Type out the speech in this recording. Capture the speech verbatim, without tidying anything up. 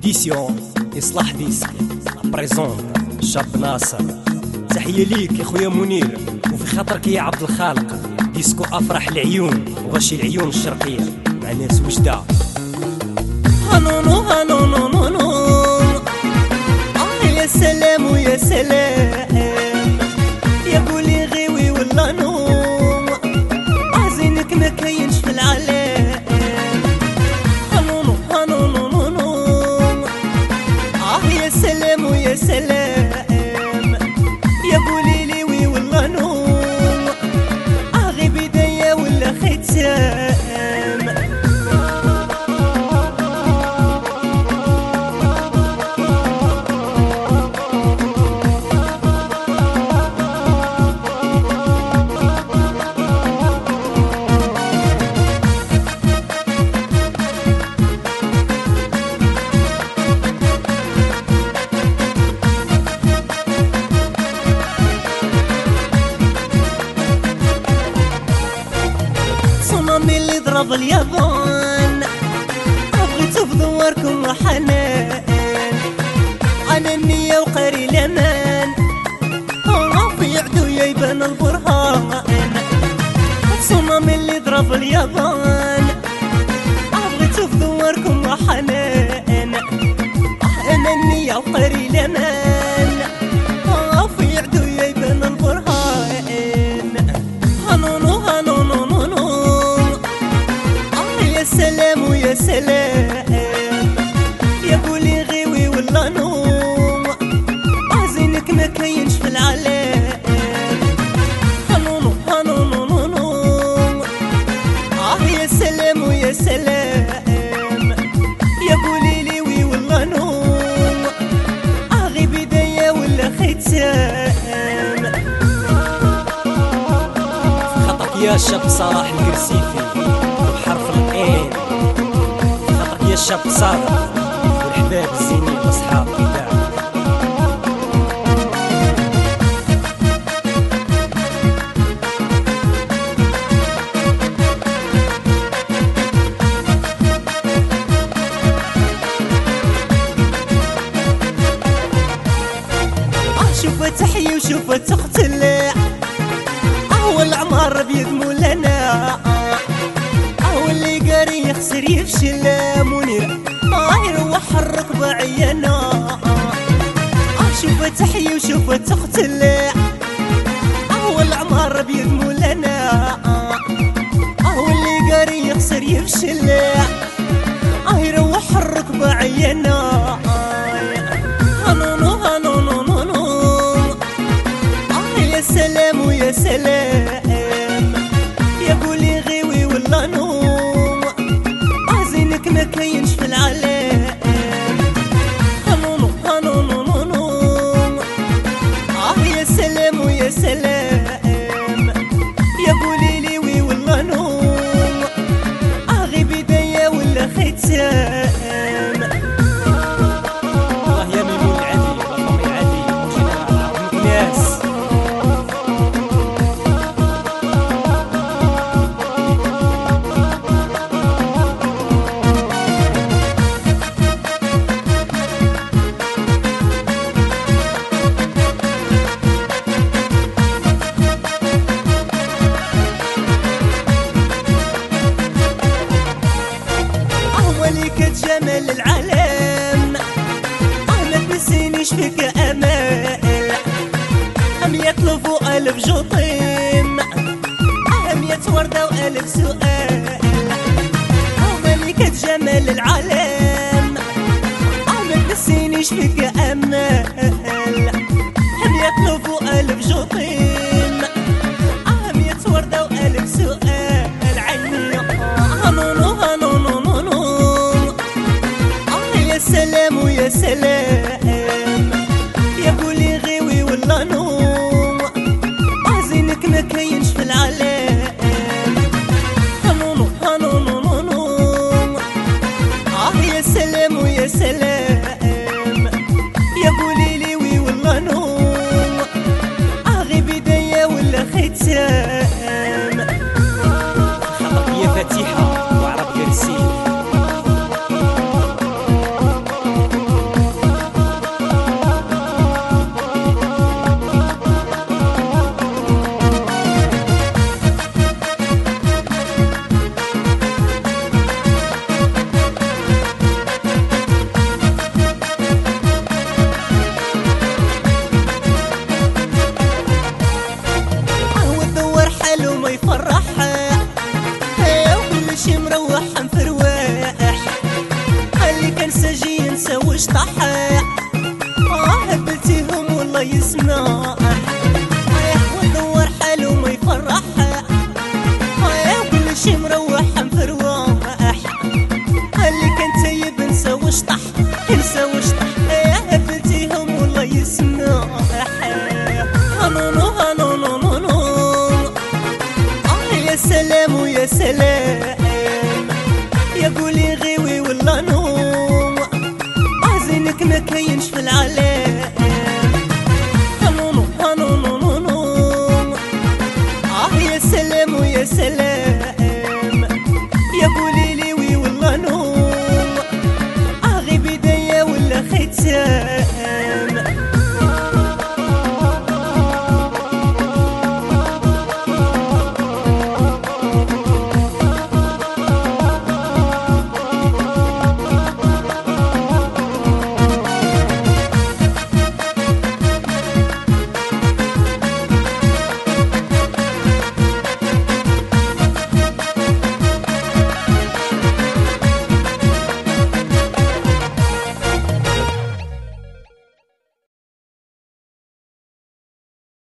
إديسيون إصلاح ديسك بريزونت شاب ناصر. تحية ليك يا خويا منير، وفي خاطرك يا عبد الخالق. ديسكو أفرح العيون وغشي العيون الشرقية مع ناس وجدة. هانونو هانونو نونو آه يا سلام ويا سلام يا بولي غيوي ولا نوم آه زينك ما كاينش في العالم. هانونو هانونو نونو آه يا سلام ويا سلام يا بولي ليوي ولا نوم آه غي بداية ولا ختام. صنامي اللي ضرب اليابان بغيتو في دواركم وحنان. انا النية وقاري الامان في عدويا يبان البرهان. صنامي اللي ضرب اليابان بغيتو في دواركم وحنان. انا النية وقاري الامان في عدويا يبان البرهان. هانونو هانونو نونو آه يا سلام ويا سلام يا بولي غيوي ولا نوم آه زينك ما كاينش في العالم. هانونو هانونو نونو آه يا سلام ويا سلام يا بولي ليوي ولا نوم آه غي بداية ولا ختام. يا شاب صلاح الكرسيفي بحرف العين، خاطرك يا شاب صادق والحباب الزينين واصحاب الباب. اه شوفها تحيي وشوفها تقتل والعمار بيد مولانا اه واللي قاري يخسر يفشل منير اه يروح الركبة عيانا. اه شوفها تحيي وشوفها تقتل اه والعمار بيد مولانا اه واللي قاري يخسر يفشل اه يروح الركبة عيانا. هانونو هانونو نونو اه يا سلام ويا سلام يا بولي غيوي ولا نوم آه زينك ما كاينش في العالم. هانونو هانونو نونو آه يا سلام ويا سلام يا بولي ليوي ولا نوم آه غي بداية ولا ختام. الله يا ميمون العدي وفمي العدي وجينا الناس. ملكة جمال العالم اه ما تنسينيش فيك امال. ام يطلبوا الف جطيم اه مية وردة والف سؤال. اه ملكة جمال العالم اه ما تنسينيش فيك امال. ام يطلبوا الف جطيم اه مية وردة والف سؤال. عيني هانونو هانونو نونو يا سلام ويا سلام يا بولي غيوي ولا نوم آه زينك ما كاينش في العالم. هانونو هانونو نونو آه يا سلام ويا سلام يا بولي ليوي ولا نوم آه غي بداية ولا ختام. خاطرك يا فتيحة وعرب كرسي. نساوش طحاح اه هبلتيهم والله يسمع ودور حاله ما يفرح كل شي مروح مفروح اللي كان تايب نساوش طح نساوش طح هبلتيهم والله يسمع هنونو هنونو نونو اه يا سلام ويا سلام يا قولي غيوي والله نوم زينك ما كاين